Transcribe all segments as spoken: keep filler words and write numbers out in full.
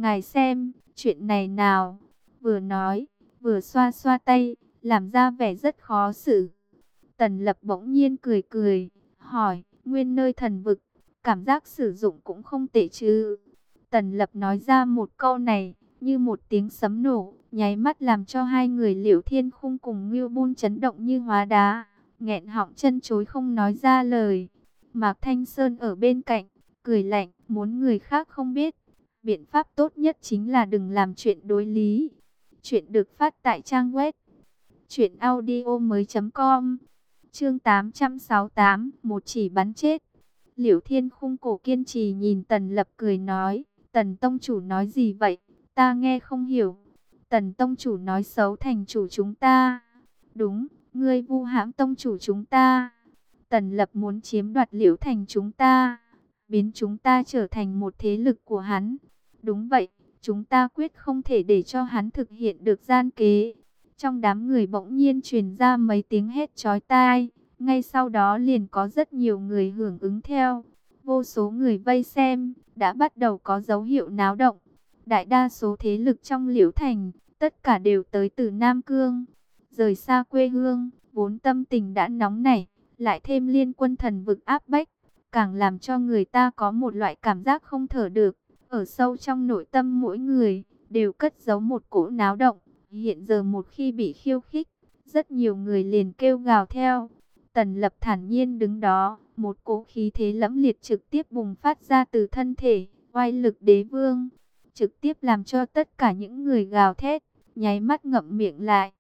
ngài xem, chuyện này nào. Vừa nói, vừa xoa xoa tay, làm ra vẻ rất khó xử. Tần Lập bỗng nhiên cười cười, hỏi, nguyên nơi thần vực, cảm giác sử dụng cũng không tệ chứ. Tần Lập nói ra một câu này, như một tiếng sấm nổ, nháy mắt làm cho hai người Liễu Thiên Khung cùng Ngưu Bôn chấn động như hóa đá, nghẹn họng chân chối không nói ra lời. Mạc Thanh Sơn ở bên cạnh, cười lạnh, muốn người khác không biết. Biện pháp tốt nhất chính là đừng làm chuyện đối lý. Chuyện được phát tại trang web truyện audio mới chấm com. Chương tám trăm sáu mươi tám, một chỉ bắn chết. Liễu Thiên Khung cổ kiên trì nhìn Tần Lập cười nói, Tần tông chủ nói gì vậy? Ta nghe không hiểu. Tần tông chủ nói xấu thành chủ chúng ta. Đúng, ngươi vu hãm tông chủ chúng ta. Tần Lập muốn chiếm đoạt Liễu thành chúng ta, biến chúng ta trở thành một thế lực của hắn. Đúng vậy, chúng ta quyết không thể để cho hắn thực hiện được gian kế. Trong đám người bỗng nhiên truyền ra mấy tiếng hét chói tai, ngay sau đó liền có rất nhiều người hưởng ứng theo. Vô số người vây xem, đã bắt đầu có dấu hiệu náo động. Đại đa số thế lực trong Liễu thành, tất cả đều tới từ Nam Cương. Rời xa quê hương, vốn tâm tình đã nóng nảy, lại thêm liên quân thần vực áp bách, càng làm cho người ta có một loại cảm giác không thở được. Ở sâu trong nội tâm mỗi người, đều cất giấu một cỗ náo động. Hiện giờ một khi bị khiêu khích, rất nhiều người liền kêu gào theo. Tần Lập thản nhiên đứng đó, một cỗ khí thế lẫm liệt trực tiếp bùng phát ra từ thân thể, oai lực đế vương, trực tiếp làm cho tất cả những người gào thét, nháy mắt ngậm miệng lại.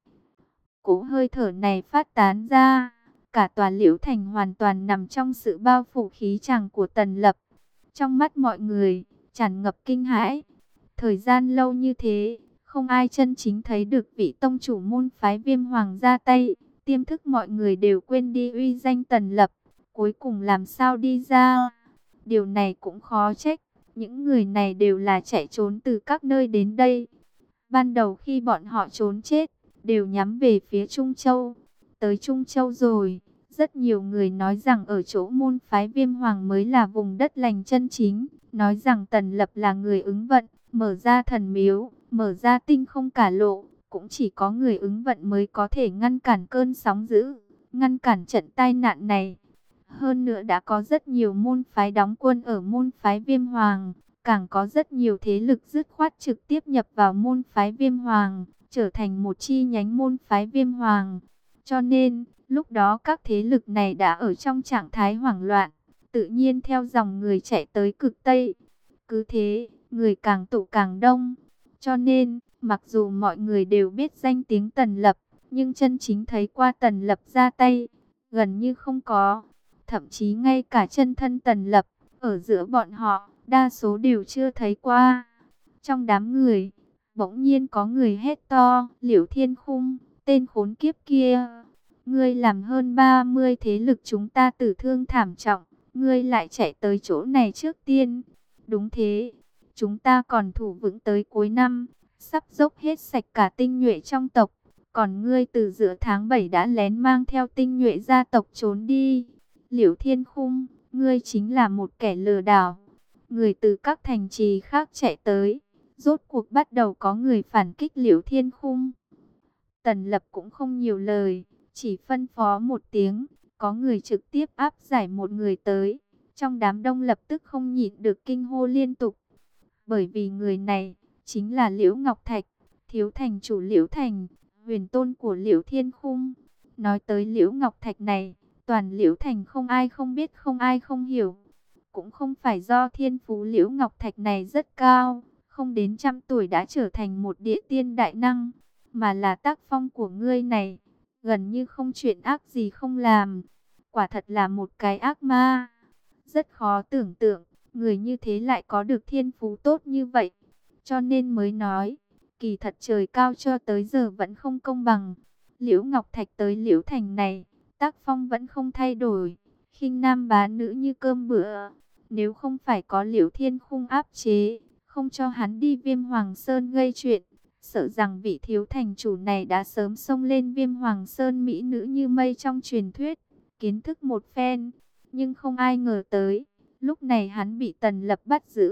Cỗ hơi thở này phát tán ra, cả tòa Liễu thành hoàn toàn nằm trong sự bao phủ khí tràng của Tần Lập. Trong mắt mọi người, tràn ngập kinh hãi. Thời gian lâu như thế, không ai chân chính thấy được vị tông chủ môn phái Viêm Hoàng ra tay. Tiềm thức mọi người đều quên đi uy danh Tần Lập, cuối cùng làm sao đi ra. Điều này cũng khó trách, những người này đều là chạy trốn từ các nơi đến đây. Ban đầu khi bọn họ trốn chết, đều nhắm về phía Trung Châu. Tới Trung Châu rồi, rất nhiều người nói rằng ở chỗ môn phái Viêm Hoàng mới là vùng đất lành chân chính. Nói rằng Tần Lập là người ứng vận, mở ra thần miếu, mở ra tinh không cả lộ. Cũng chỉ có người ứng vận mới có thể ngăn cản cơn sóng dữ, ngăn cản trận tai nạn này. Hơn nữa đã có rất nhiều môn phái đóng quân ở môn phái Viêm Hoàng. Càng có rất nhiều thế lực dứt khoát trực tiếp nhập vào môn phái Viêm Hoàng, trở thành một chi nhánh môn phái Viêm Hoàng. Cho nên, lúc đó các thế lực này đã ở trong trạng thái hoảng loạn, tự nhiên theo dòng người chạy tới cực Tây. Cứ thế, người càng tụ càng đông. Cho nên, mặc dù mọi người đều biết danh tiếng Tần Lập, nhưng chân chính thấy qua Tần Lập ra tay, gần như không có. Thậm chí ngay cả chân thân Tần Lập, ở giữa bọn họ, đa số đều chưa thấy qua. Trong đám người, bỗng nhiên có người hét to, Liễu Thiên Khung, tên khốn kiếp kia. Ngươi làm hơn ba mươi thế lực chúng ta tử thương thảm trọng, ngươi lại chạy tới chỗ này trước tiên. Đúng thế, chúng ta còn thủ vững tới cuối năm, sắp dốc hết sạch cả tinh nhuệ trong tộc. Còn ngươi từ giữa tháng bảy đã lén mang theo tinh nhuệ gia tộc trốn đi. Liễu Thiên Khung, ngươi chính là một kẻ lừa đảo. Người từ các thành trì khác chạy tới, rốt cuộc bắt đầu có người phản kích Liễu Thiên Khung. Tần Lập cũng không nhiều lời, chỉ phân phó một tiếng, có người trực tiếp áp giải một người tới. Trong đám đông lập tức không nhịn được kinh hô liên tục. Bởi vì người này chính là Liễu Ngọc Thạch, thiếu thành chủ Liễu Thành, huyền tôn của Liễu Thiên Khung. Nói tới Liễu Ngọc Thạch này, toàn Liễu Thành không ai không biết, không ai không hiểu. Cũng không phải do thiên phú Liễu Ngọc Thạch này rất cao, không đến trăm tuổi đã trở thành một địa tiên đại năng, mà là tác phong của ngươi này, gần như không chuyện ác gì không làm. Quả thật là một cái ác ma. Rất khó tưởng tượng, người như thế lại có được thiên phú tốt như vậy. Cho nên mới nói, kỳ thật trời cao cho tới giờ vẫn không công bằng. Liễu Ngọc Thạch tới Liễu Thành này, tác phong vẫn không thay đổi, khinh nam bá nữ như cơm bữa. Nếu không phải có Liễu Thiên Khung áp chế, không cho hắn đi Viêm Hoàng Sơn gây chuyện, sợ rằng vị thiếu thành chủ này đã sớm xông lên Viêm Hoàng Sơn mỹ nữ như mây trong truyền thuyết, kiến thức một phen. Nhưng không ai ngờ tới, lúc này hắn bị Tần Lập bắt giữ.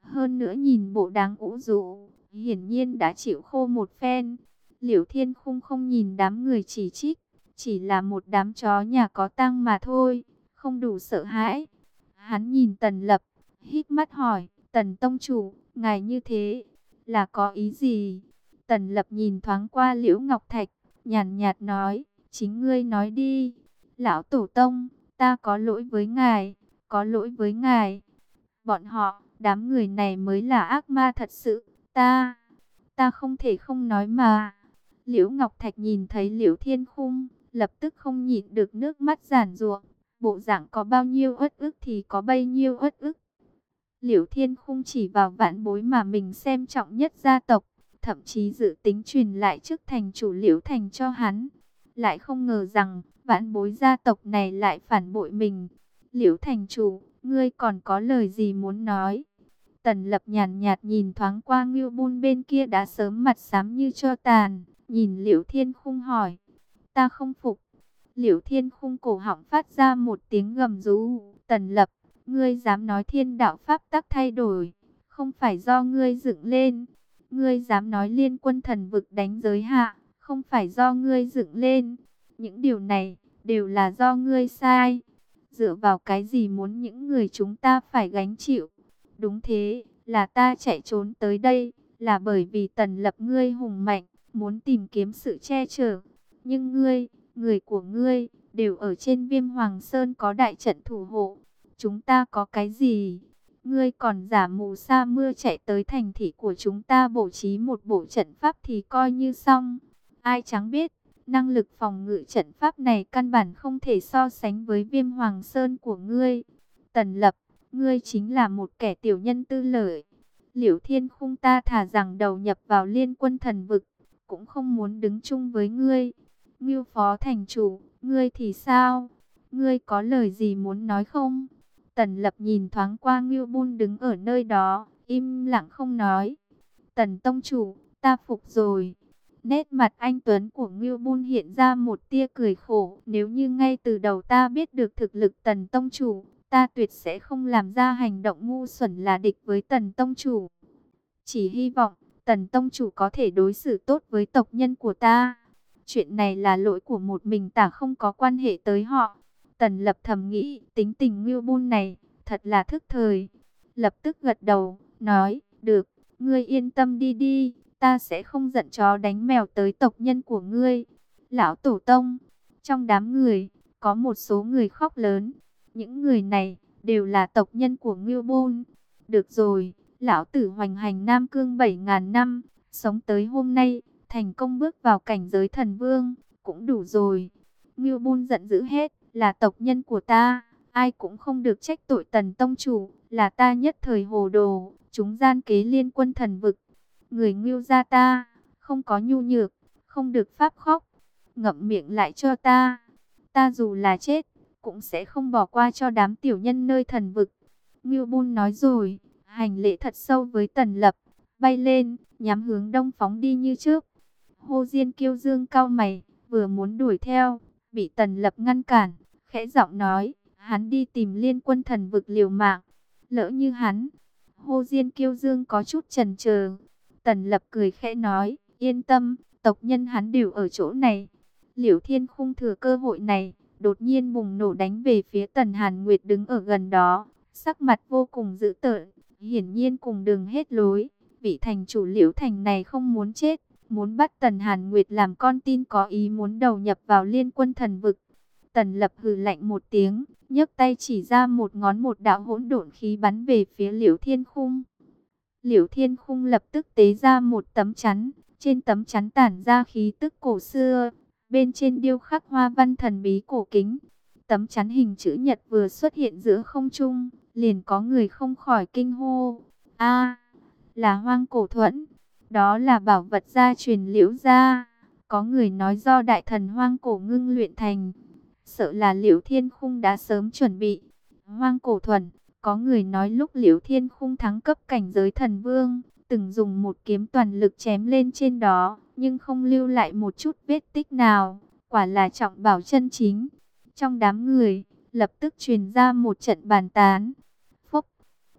Hơn nữa nhìn bộ đáng ủ rũ, hiển nhiên đã chịu khô một phen. Liễu Thiên Khung không nhìn đám người chỉ trích, chỉ là một đám chó nhà có tang mà thôi, không đủ sợ hãi. Hắn nhìn Tần Lập, hít mắt hỏi, Tần Tông Chủ, ngài như thế, là có ý gì? Tần Lập nhìn thoáng qua Liễu Ngọc Thạch, nhàn nhạt nói, chính ngươi nói đi. Lão Tổ Tông, ta có lỗi với ngài, có lỗi với ngài. Bọn họ, đám người này mới là ác ma thật sự, ta, ta không thể không nói mà. Liễu Ngọc Thạch nhìn thấy Liễu Thiên Khung, lập tức không nhịn được nước mắt giàn giụa. Bộ dạng có bao nhiêu uất ức thì có bấy nhiêu uất ức. Liễu Thiên Khung chỉ vào vạn bối mà mình xem trọng nhất gia tộc, thậm chí dự tính truyền lại chức thành chủ Liễu Thành cho hắn. Lại không ngờ rằng, vạn bối gia tộc này lại phản bội mình. Liễu Thành chủ, ngươi còn có lời gì muốn nói? Tần Lập nhàn nhạt nhìn thoáng qua Ngưu Bôn bên kia đã sớm mặt xám như tro tàn, nhìn Liễu Thiên Khung hỏi, ta không phục. Liễu Thiên Khung cổ họng phát ra một tiếng gầm rú, Tần Lập, ngươi dám nói thiên đạo pháp tắc thay đổi, không phải do ngươi dựng lên. Ngươi dám nói liên quân thần vực đánh giới hạ, không phải do ngươi dựng lên. Những điều này, đều là do ngươi sai. Dựa vào cái gì muốn những người chúng ta phải gánh chịu? Đúng thế, là ta chạy trốn tới đây, là bởi vì Tần Lập ngươi hùng mạnh, muốn tìm kiếm sự che chở. Nhưng ngươi, người của ngươi, đều ở trên Viêm Hoàng Sơn có đại trận thủ hộ. Chúng ta có cái gì? Ngươi còn giả mù sa mưa chạy tới thành thị của chúng ta bố trí một bộ trận pháp thì coi như xong. Ai chẳng biết, năng lực phòng ngự trận pháp này căn bản không thể so sánh với Viêm Hoàng Sơn của ngươi. Tần Lập, ngươi chính là một kẻ tiểu nhân tư lợi. Liễu Thiên Khung ta thà rằng đầu nhập vào liên quân thần vực, cũng không muốn đứng chung với ngươi. Ngưu Phó Thành Chủ, ngươi thì sao? Ngươi có lời gì muốn nói không? Tần Lập nhìn thoáng qua Ngưu Bôn đứng ở nơi đó, im lặng không nói. Tần Tông Chủ, ta phục rồi. Nét mặt anh Tuấn của Ngưu Bôn hiện ra một tia cười khổ. Nếu như ngay từ đầu ta biết được thực lực Tần Tông Chủ, ta tuyệt sẽ không làm ra hành động ngu xuẩn là địch với Tần Tông Chủ. Chỉ hy vọng Tần Tông Chủ có thể đối xử tốt với tộc nhân của ta. Chuyện này là lỗi của một mình ta, không có quan hệ tới họ. Tần Lập thầm nghĩ, tính tình Ngưu Bôn này, thật là thức thời. Lập tức gật đầu, nói, được, ngươi yên tâm đi đi, ta sẽ không giận chó đánh mèo tới tộc nhân của ngươi. Lão Tổ Tông, trong đám người, có một số người khóc lớn. Những người này, đều là tộc nhân của Ngưu Bôn. Được rồi, Lão Tử hoành hành Nam Cương bảy ngàn năm, sống tới hôm nay, thành công bước vào cảnh giới thần vương, cũng đủ rồi. Ngưu Bôn giận dữ hết, là tộc nhân của ta, ai cũng không được trách tội Tần Tông Chủ, là ta nhất thời hồ đồ, chúng gian kế liên quân thần vực. Người Ngưu gia ta, không có nhu nhược, không được pháp khóc, ngậm miệng lại cho ta. Ta dù là chết, cũng sẽ không bỏ qua cho đám tiểu nhân nơi thần vực. Ngưu Bôn nói rồi, hành lễ thật sâu với Tần Lập, bay lên, nhắm hướng đông phóng đi như trước. Hồ Diên Kiêu Dương cau mày, vừa muốn đuổi theo, bị Tần Lập ngăn cản, khẽ giọng nói, hắn đi tìm liên quân thần vực liều mạng. Lỡ như hắn, Hồ Diên Kiêu Dương có chút chần chờ. Tần Lập cười khẽ nói, yên tâm, tộc nhân hắn đều ở chỗ này. Liễu Thiên Khung thừa cơ hội này, đột nhiên bùng nổ đánh về phía Tần Hàn Nguyệt đứng ở gần đó, sắc mặt vô cùng dữ tợn, hiển nhiên cùng đường hết lối. Vị thành chủ Liễu Thành này không muốn chết, muốn bắt Tần Hàn Nguyệt làm con tin, có ý muốn đầu nhập vào liên quân thần vực. Tần Lập hừ lạnh một tiếng, nhấc tay chỉ ra một ngón, một đạo hỗn độn khí bắn về phía Liễu Thiên Khung. Liễu Thiên Khung lập tức tế ra một tấm chắn, trên tấm chắn tản ra khí tức cổ xưa, bên trên điêu khắc hoa văn thần bí cổ kính. Tấm chắn hình chữ nhật vừa xuất hiện giữa không trung, liền có người không khỏi kinh hô, a, là Hoang Cổ Thuẫn, đó là bảo vật gia truyền Liễu gia, có người nói do đại thần Hoang Cổ ngưng luyện thành. Sợ là Liễu Thiên Khung đã sớm chuẩn bị. Hoang Cổ Thuẫn, có người nói lúc Liễu Thiên Khung thắng cấp cảnh giới thần vương, từng dùng một kiếm toàn lực chém lên trên đó, nhưng không lưu lại một chút vết tích nào, quả là trọng bảo chân chính. Trong đám người, lập tức truyền ra một trận bàn tán. Phốc,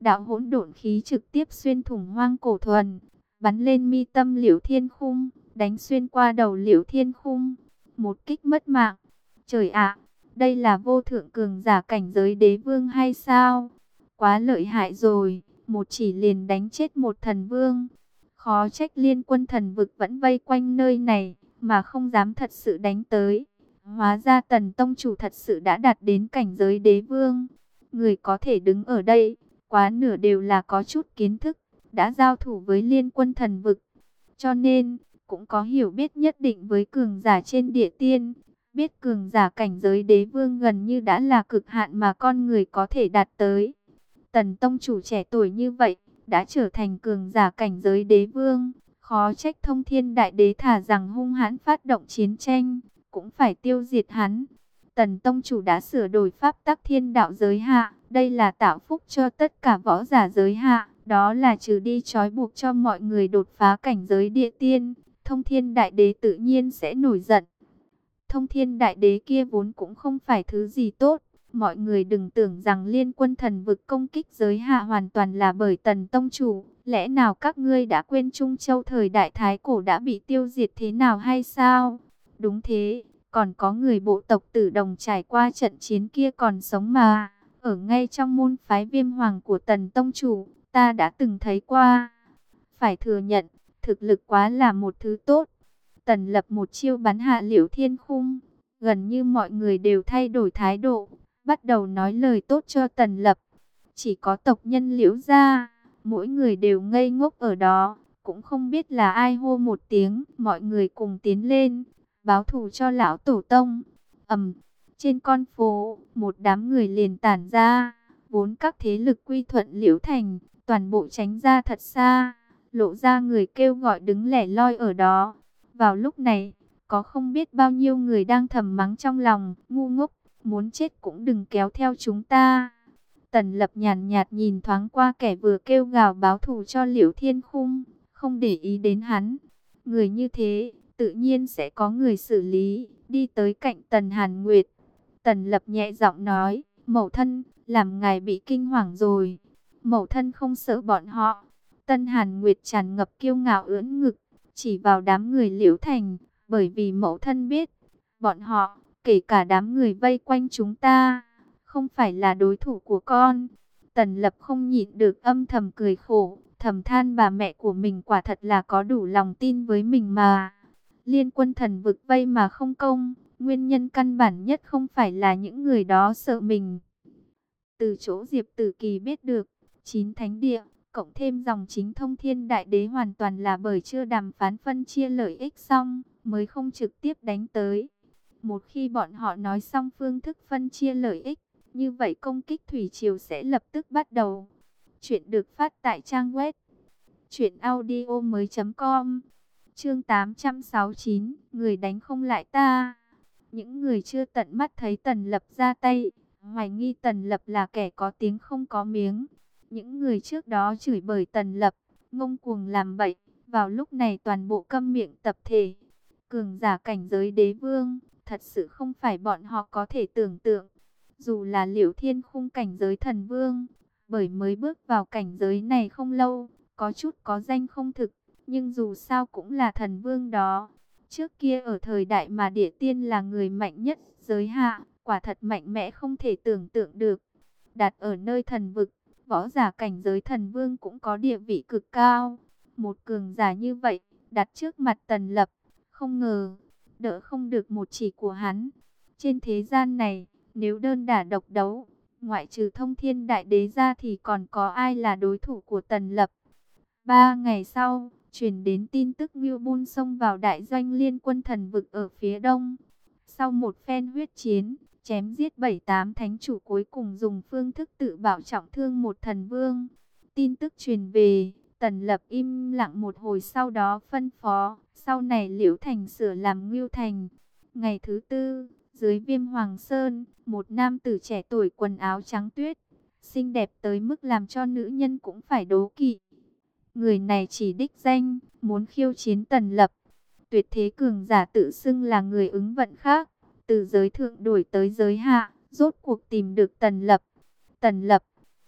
đạo hỗn độn khí trực tiếp xuyên thủng Hoang Cổ Thuần, bắn lên mi tâm Liễu Thiên Khung, đánh xuyên qua đầu Liễu Thiên Khung, một kích mất mạng. Trời ạ, đây là vô thượng cường giả cảnh giới đế vương hay sao? Quá lợi hại rồi, một chỉ liền đánh chết một thần vương. Khó trách Liên Quân thần vực vẫn vây quanh nơi này, mà không dám thật sự đánh tới. Hóa ra Tần tông chủ thật sự đã đạt đến cảnh giới đế vương. Người có thể đứng ở đây, quá nửa đều là có chút kiến thức, đã giao thủ với Liên Quân thần vực. Cho nên, cũng có hiểu biết nhất định với cường giả trên địa tiên. Biết cường giả cảnh giới đế vương gần như đã là cực hạn mà con người có thể đạt tới. Tần tông chủ trẻ tuổi như vậy, đã trở thành cường giả cảnh giới đế vương. Khó trách Thông Thiên Đại Đế thả rằng hung hãn phát động chiến tranh, cũng phải tiêu diệt hắn. Tần tông chủ đã sửa đổi pháp tắc thiên đạo giới hạ, đây là tạo phúc cho tất cả võ giả giới hạ, đó là trừ đi trói buộc cho mọi người đột phá cảnh giới địa tiên. Thông Thiên Đại Đế tự nhiên sẽ nổi giận. Thông Thiên Đại Đế kia vốn cũng không phải thứ gì tốt. Mọi người đừng tưởng rằng Liên Quân thần vực công kích giới hạ hoàn toàn là bởi Tần tông chủ. Lẽ nào các ngươi đã quên Trung Châu thời đại Thái Cổ đã bị tiêu diệt thế nào hay sao? Đúng thế, còn có người bộ tộc Tử Đồng trải qua trận chiến kia còn sống mà. Ở ngay trong môn phái Viêm Hoàng của Tần tông chủ, ta đã từng thấy qua. Phải thừa nhận, thực lực quá là một thứ tốt. Tần Lập một chiêu bắn hạ Liễu Thiên Khung, gần như mọi người đều thay đổi thái độ, bắt đầu nói lời tốt cho Tần Lập. Chỉ có tộc nhân Liễu gia, mỗi người đều ngây ngốc ở đó, cũng không biết là ai hô một tiếng, mọi người cùng tiến lên, báo thù cho lão tổ tông. Ầm, trên con phố, một đám người liền tản ra, vốn các thế lực quy thuận Liễu thành, toàn bộ tránh ra thật xa, lộ ra người kêu gọi đứng lẻ loi ở đó. Vào lúc này, có không biết bao nhiêu người đang thầm mắng trong lòng, ngu ngốc, muốn chết cũng đừng kéo theo chúng ta. Tần Lập nhàn nhạt nhìn thoáng qua kẻ vừa kêu gào báo thù cho Liễu Thiên Khung, không để ý đến hắn. Người như thế, tự nhiên sẽ có người xử lý, đi tới cạnh Tần Hàn Nguyệt. Tần Lập nhẹ giọng nói, mẫu thân, làm ngài bị kinh hoàng rồi. Mẫu thân không sợ bọn họ. Tân Hàn Nguyệt tràn ngập kiêu ngạo ưỡn ngực, chỉ vào đám người Liễu thành, bởi vì mẫu thân biết, bọn họ, kể cả đám người vây quanh chúng ta, không phải là đối thủ của con. Tần Lập không nhịn được âm thầm cười khổ, thầm than bà mẹ của mình quả thật là có đủ lòng tin với mình mà. Liên Quân thần vực vây mà không công, nguyên nhân căn bản nhất không phải là những người đó sợ mình. Từ chỗ Diệp Tử Kỳ biết được, chín thánh địa, cộng thêm dòng chính Thông Thiên Đại Đế hoàn toàn là bởi chưa đàm phán phân chia lợi ích xong, mới không trực tiếp đánh tới. Một khi bọn họ nói xong phương thức phân chia lợi ích, như vậy công kích thủy triều sẽ lập tức bắt đầu. Chuyện được phát tại trang web truyện audio mới chấm com. Chương tám trăm sáu mươi chín, người đánh không lại ta. Những người chưa tận mắt thấy Tần Lập ra tay, hoài nghi Tần Lập là kẻ có tiếng không có miếng. Những người trước đó chửi bới Tần Lập, ngông cuồng làm bậy, vào lúc này toàn bộ câm miệng tập thể. Cường giả cảnh giới đế vương, thật sự không phải bọn họ có thể tưởng tượng. Dù là Liễu Thiên Khung cảnh giới thần vương, bởi mới bước vào cảnh giới này không lâu, có chút có danh không thực, nhưng dù sao cũng là thần vương đó. Trước kia ở thời đại mà địa tiên là người mạnh nhất giới hạ, quả thật mạnh mẽ không thể tưởng tượng được. Đặt ở nơi thần vực, võ giả cảnh giới thần vương cũng có địa vị cực cao. Một cường giả như vậy, đặt trước mặt Tần Lập, không ngờ, đỡ không được một chỉ của hắn. Trên thế gian này, nếu đơn đả độc đấu, ngoại trừ Thông Thiên Đại Đế ra thì còn có ai là đối thủ của Tần Lập. Ba ngày sau, truyền đến tin tức Ngưu Bun xông vào đại doanh Liên Quân thần vực ở phía đông. Sau một phen huyết chiến, chém giết bảy tám thánh chủ cuối cùng dùng phương thức tự bảo trọng thương một thần vương. Tin tức truyền về, Tần Lập im lặng một hồi sau đó phân phó, sau này Liễu thành sửa làm Ngưu thành. Ngày thứ tư, dưới Viêm Hoàng Sơn, một nam tử trẻ tuổi quần áo trắng tuyết, xinh đẹp tới mức làm cho nữ nhân cũng phải đố kỵ. Người này chỉ đích danh, muốn khiêu chiến Tần Lập. Tuyệt thế cường giả tự xưng là người ứng vận khác, từ giới thượng đổi tới giới hạ, rốt cuộc tìm được Tần Lập. Tần Lập,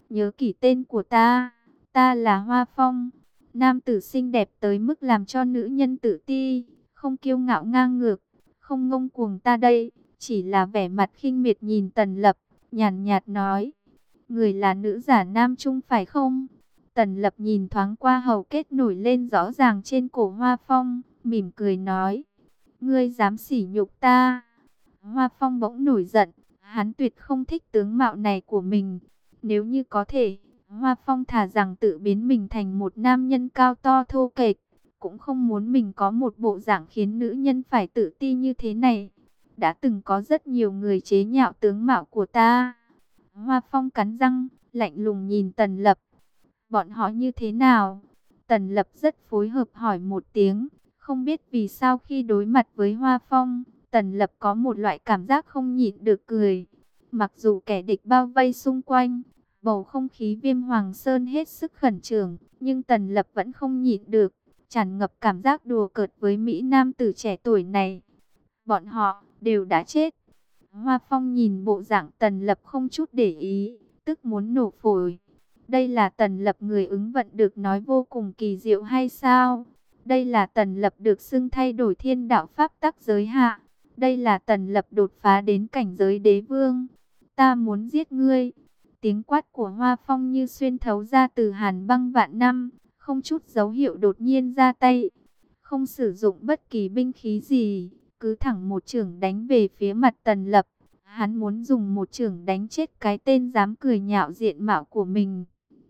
nhớ kỹ tên của ta, ta là Hoa Phong. Nam tử xinh đẹp tới mức làm cho nữ nhân tự ti, không kiêu ngạo ngang ngược, không ngông cuồng ta đây, chỉ là vẻ mặt khinh miệt nhìn Tần Lập, nhàn nhạt nói, người là nữ giả nam trung phải không? Tần Lập nhìn thoáng qua hầu kết nổi lên rõ ràng trên cổ Hoa Phong, mỉm cười nói, ngươi dám sỉ nhục ta. Hoa Phong bỗng nổi giận, hắn tuyệt không thích tướng mạo này của mình. Nếu như có thể, Hoa Phong thà rằng tự biến mình thành một nam nhân cao to thô kệch, cũng không muốn mình có một bộ dạng khiến nữ nhân phải tự ti như thế này. Đã từng có rất nhiều người chế nhạo tướng mạo của ta. Hoa Phong cắn răng, lạnh lùng nhìn Tần Lập. Bọn họ như thế nào? Tần Lập rất phối hợp hỏi một tiếng. Không biết vì sao khi đối mặt với Hoa Phong, Tần Lập có một loại cảm giác không nhịn được cười. Mặc dù kẻ địch bao vây xung quanh, bầu không khí Viêm Hoàng Sơn hết sức khẩn trương, nhưng Tần Lập vẫn không nhịn được, tràn ngập cảm giác đùa cợt với Mỹ Nam tử trẻ tuổi này. Bọn họ đều đã chết. Hoa Phong nhìn bộ dạng Tần Lập không chút để ý, tức muốn nổ phổi. Đây là Tần Lập người ứng vận được nói vô cùng kỳ diệu hay sao? Đây là Tần Lập được xưng thay đổi thiên đạo pháp tắc giới hạ. Đây là Tần Lập đột phá đến cảnh giới đế vương. Ta muốn giết ngươi. Tiếng quát của Hoa Phong như xuyên thấu ra từ hàn băng vạn năm, không chút dấu hiệu đột nhiên ra tay. Không sử dụng bất kỳ binh khí gì, cứ thẳng một chưởng đánh về phía mặt Tần Lập. Hắn muốn dùng một chưởng đánh chết cái tên dám cười nhạo diện mạo của mình.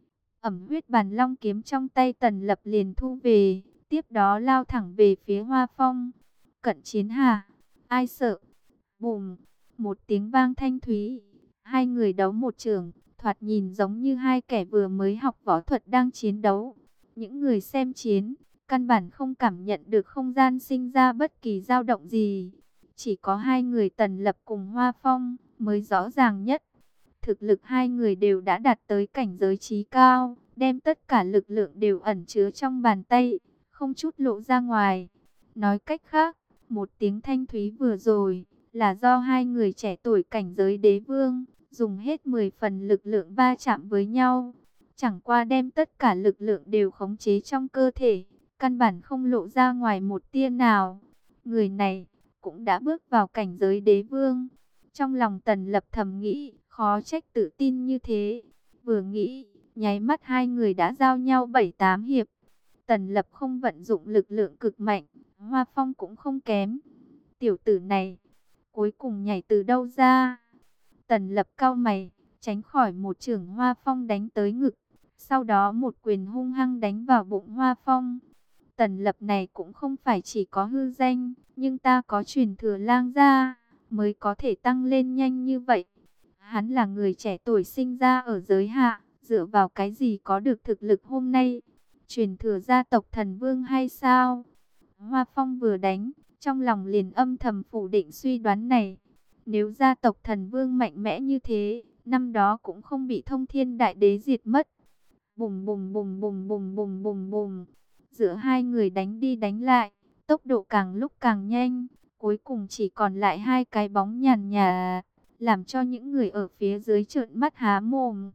Ẩm huyết bàn long kiếm trong tay Tần Lập liền thu về, tiếp đó lao thẳng về phía Hoa Phong. Cận chiến hà, ai sợ? Bùm, một tiếng vang thanh thúy. Hai người đấu một chưởng, thoạt nhìn giống như hai kẻ vừa mới học võ thuật đang chiến đấu. Những người xem chiến, căn bản không cảm nhận được không gian sinh ra bất kỳ dao động gì. Chỉ có hai người Tần Lập cùng Hoa Phong mới rõ ràng nhất. Thực lực hai người đều đã đạt tới cảnh giới trí cao, đem tất cả lực lượng đều ẩn chứa trong bàn tay, không chút lộ ra ngoài. Nói cách khác, một tiếng thanh thúy vừa rồi là do hai người trẻ tuổi cảnh giới đế vương dùng hết mười phần lực lượng va chạm với nhau. Chẳng qua đem tất cả lực lượng đều khống chế trong cơ thể, căn bản không lộ ra ngoài một tia nào. Người này cũng đã bước vào cảnh giới đế vương. Trong lòng Tần Lập thầm nghĩ, khó trách tự tin như thế. Vừa nghĩ, nháy mắt hai người đã giao nhau bảy tám hiệp. Tần Lập không vận dụng lực lượng cực mạnh, Hoa Phong cũng không kém. Tiểu tử này, cuối cùng nhảy từ đâu ra? Tần Lập cau mày, tránh khỏi một chưởng Hoa Phong đánh tới ngực. Sau đó một quyền hung hăng đánh vào bụng Hoa Phong. Tần Lập này cũng không phải chỉ có hư danh, nhưng ta có truyền thừa lang gia, mới có thể tăng lên nhanh như vậy. Hắn là người trẻ tuổi sinh ra ở giới hạ, dựa vào cái gì có được thực lực hôm nay? Truyền thừa gia tộc thần vương hay sao? Hoa Phong vừa đánh, trong lòng liền âm thầm phủ định suy đoán này. Nếu gia tộc thần vương mạnh mẽ như thế, năm đó cũng không bị thông thiên đại đế diệt mất. Bùm bùm bùm bùm bùm bùm bùm bùm. Giữa hai người đánh đi đánh lại, tốc độ càng lúc càng nhanh, cuối cùng chỉ còn lại hai cái bóng nhàn nhạt, làm cho những người ở phía dưới trợn mắt há mồm.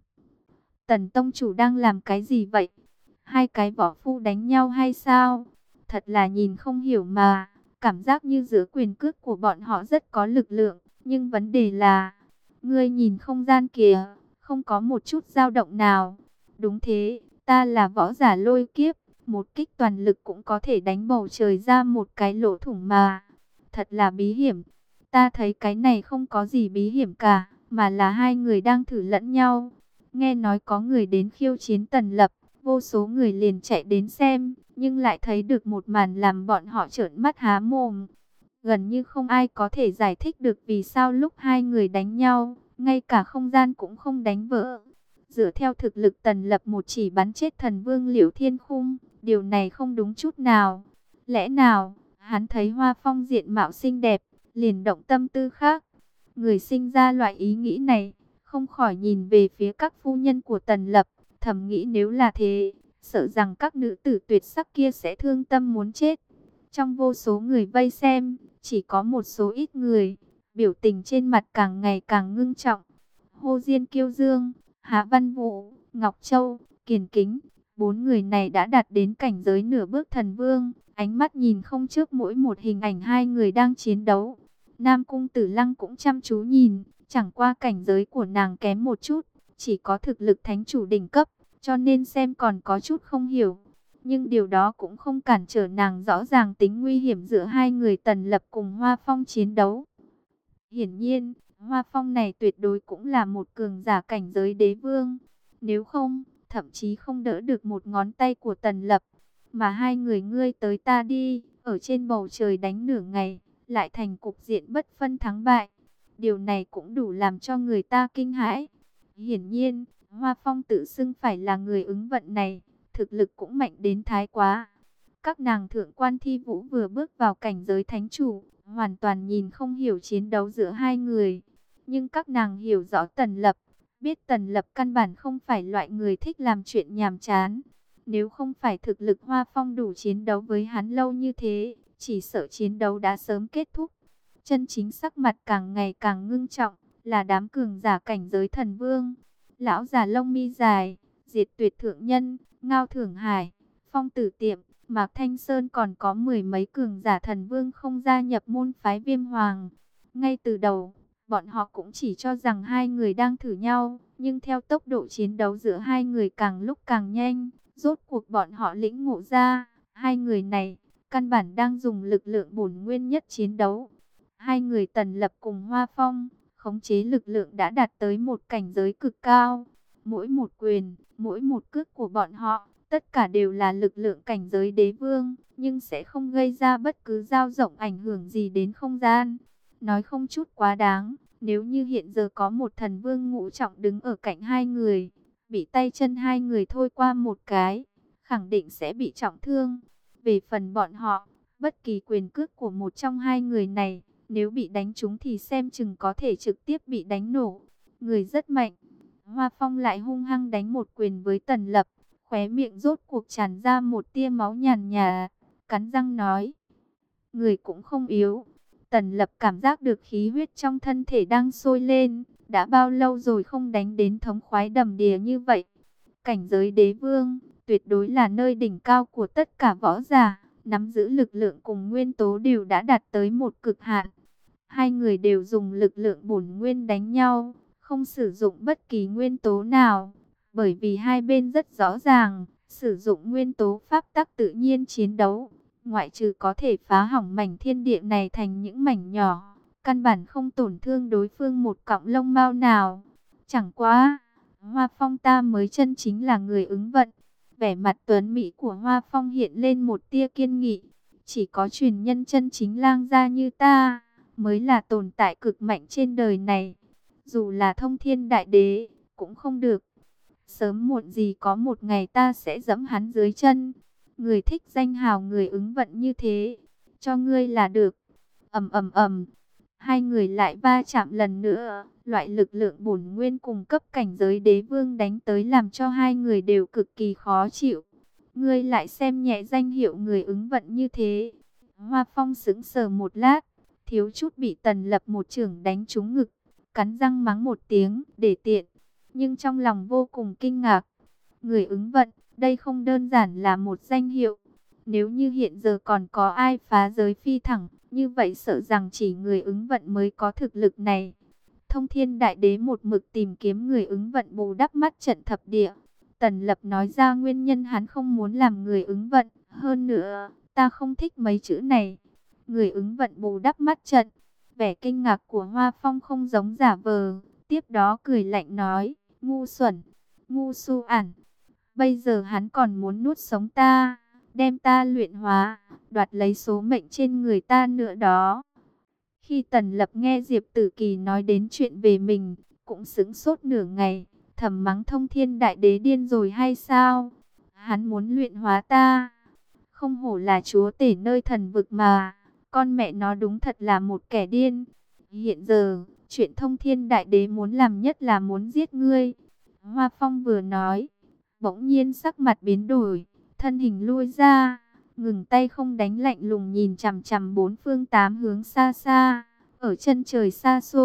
Tần tông chủ đang làm cái gì vậy? Hai cái võ phu đánh nhau hay sao? Thật là nhìn không hiểu mà, cảm giác như giữa quyền cước của bọn họ rất có lực lượng, nhưng vấn đề là, ngươi nhìn không gian kìa, không có một chút dao động nào. Đúng thế, ta là võ giả lôi kiếp, một kích toàn lực cũng có thể đánh bầu trời ra một cái lỗ thủng mà. Thật là bí hiểm. Ta thấy cái này không có gì bí hiểm cả, mà là hai người đang thử lẫn nhau. Nghe nói có người đến khiêu chiến Tần Lập, vô số người liền chạy đến xem, nhưng lại thấy được một màn làm bọn họ trợn mắt há mồm. Gần như không ai có thể giải thích được vì sao lúc hai người đánh nhau, ngay cả không gian cũng không đánh vỡ. Dựa theo thực lực Tần Lập một chỉ bắn chết thần vương Liễu Thiên Khung, điều này không đúng chút nào. Lẽ nào, hắn thấy Hoa Phong diện mạo xinh đẹp, liền động tâm tư khác. Người sinh ra loại ý nghĩ này, không khỏi nhìn về phía các phu nhân của Tần Lập, thầm nghĩ nếu là thế, sợ rằng các nữ tử tuyệt sắc kia sẽ thương tâm muốn chết. Trong vô số người vây xem, chỉ có một số ít người, biểu tình trên mặt càng ngày càng ngưng trọng. Hô Diên Kiêu Dương, Hạ Văn Vũ, Ngọc Châu, Kiền Kính, bốn người này đã đạt đến cảnh giới nửa bước thần vương, ánh mắt nhìn không chớp mỗi một hình ảnh hai người đang chiến đấu. Nam Cung Tử Lăng cũng chăm chú nhìn, chẳng qua cảnh giới của nàng kém một chút, chỉ có thực lực thánh chủ đỉnh cấp, cho nên xem còn có chút không hiểu. Nhưng điều đó cũng không cản trở nàng rõ ràng tính nguy hiểm giữa hai người Tần Lập cùng Hoa Phong chiến đấu. Hiển nhiên, Hoa Phong này tuyệt đối cũng là một cường giả cảnh giới đế vương. Nếu không, thậm chí không đỡ được một ngón tay của Tần Lập. Mà hai người ngươi tới ta đi, ở trên bầu trời đánh nửa ngày, lại thành cục diện bất phân thắng bại. Điều này cũng đủ làm cho người ta kinh hãi. Hiển nhiên, Hoa Phong tự xưng phải là người ứng vận này, thực lực cũng mạnh đến thái quá. Các nàng thượng quan Thi Vũ vừa bước vào cảnh giới thánh chủ, hoàn toàn nhìn không hiểu chiến đấu giữa hai người. Nhưng các nàng hiểu rõ Tần Lập, biết Tần Lập căn bản không phải loại người thích làm chuyện nhàm chán. Nếu không phải thực lực Hoa Phong đủ chiến đấu với hắn lâu như thế, chỉ sợ chiến đấu đã sớm kết thúc. Chân chính sắc mặt càng ngày càng ngưng trọng, là đám cường giả cảnh giới thần vương. Lão già lông mi dài, Diệt Tuyệt Thượng Nhân, Ngao Thưởng Hải, Phong Tử Tiệm, Mạc Thanh Sơn còn có mười mấy cường giả thần vương không gia nhập môn phái Viêm Hoàng. Ngay từ đầu, bọn họ cũng chỉ cho rằng hai người đang thử nhau, nhưng theo tốc độ chiến đấu giữa hai người càng lúc càng nhanh, rốt cuộc bọn họ lĩnh ngộ ra, hai người này căn bản đang dùng lực lượng bổn nguyên nhất chiến đấu. Hai người Tần Lập cùng Hoa Phong, khống chế lực lượng đã đạt tới một cảnh giới cực cao. Mỗi một quyền, mỗi một cước của bọn họ, tất cả đều là lực lượng cảnh giới đế vương, nhưng sẽ không gây ra bất cứ dao động ảnh hưởng gì đến không gian. Nói không chút quá đáng, nếu như hiện giờ có một thần vương ngũ trọng đứng ở cạnh hai người, bị tay chân hai người thôi qua một cái, khẳng định sẽ bị trọng thương. Về phần bọn họ, bất kỳ quyền cước của một trong hai người này, nếu bị đánh trúng thì xem chừng có thể trực tiếp bị đánh nổ. Người rất mạnh. Hoa Phong lại hung hăng đánh một quyền với Tần Lập, khóe miệng rốt cuộc tràn ra một tia máu nhàn nhạt, cắn răng nói: người cũng không yếu. Tần Lập cảm giác được khí huyết trong thân thể đang sôi lên, đã bao lâu rồi không đánh đến thống khoái đầm đìa như vậy. Cảnh giới đế vương, tuyệt đối là nơi đỉnh cao của tất cả võ giả, nắm giữ lực lượng cùng nguyên tố đều đã đạt tới một cực hạn. Hai người đều dùng lực lượng bổn nguyên đánh nhau, không sử dụng bất kỳ nguyên tố nào, bởi vì hai bên rất rõ ràng, sử dụng nguyên tố pháp tắc tự nhiên chiến đấu, ngoại trừ có thể phá hỏng mảnh thiên địa này thành những mảnh nhỏ, căn bản không tổn thương đối phương một cọng lông mao nào. Chẳng quá, Hoa Phong ta mới chân chính là người ứng vận. Vẻ mặt tuấn mỹ của Hoa Phong hiện lên một tia kiên nghị. Chỉ có truyền nhân chân chính lang gia như ta, mới là tồn tại cực mạnh trên đời này. Dù là thông thiên đại đế, cũng không được. Sớm muộn gì có một ngày ta sẽ giẫm hắn dưới chân. Người thích danh hào người ứng vận như thế, cho ngươi là được. Ầm ầm ầm, hai người lại va chạm lần nữa. Loại lực lượng bổn nguyên cùng cấp cảnh giới đế vương đánh tới làm cho hai người đều cực kỳ khó chịu. Ngươi lại xem nhẹ danh hiệu người ứng vận như thế. Hoa Phong sững sờ một lát, thiếu chút bị Tần Lập một chưởng đánh trúng ngực, cắn răng mắng một tiếng để tiện, nhưng trong lòng vô cùng kinh ngạc. Người ứng vận, đây không đơn giản là một danh hiệu. Nếu như hiện giờ còn có ai phá giới phi thẳng, như vậy sợ rằng chỉ người ứng vận mới có thực lực này. Thông thiên đại đế một mực tìm kiếm người ứng vận bù đắp mắt trận thập địa. Tần Lập nói ra nguyên nhân hắn không muốn làm người ứng vận. Hơn nữa, ta không thích mấy chữ này. Người ứng vận bù đắp mắt trận. Vẻ kinh ngạc của Hoa Phong không giống giả vờ. Tiếp đó cười lạnh nói: ngu xuẩn, ngu su ản. Bây giờ hắn còn muốn nuốt sống ta, đem ta luyện hóa, đoạt lấy số mệnh trên người ta nữa đó. Khi Tần Lập nghe Diệp Tử Kỳ nói đến chuyện về mình, cũng sững sốt nửa ngày, thầm mắng thông thiên đại đế điên rồi hay sao? Hắn muốn luyện hóa ta. Không hổ là chúa tể nơi thần vực mà, con mẹ nó đúng thật là một kẻ điên. Hiện giờ, chuyện thông thiên đại đế muốn làm nhất là muốn giết ngươi. Hoa Phong vừa nói, bỗng nhiên sắc mặt biến đổi, thân hình lui ra, ngừng tay không đánh, lạnh lùng nhìn chằm chằm bốn phương tám hướng xa xa. Ở chân trời xa xôi,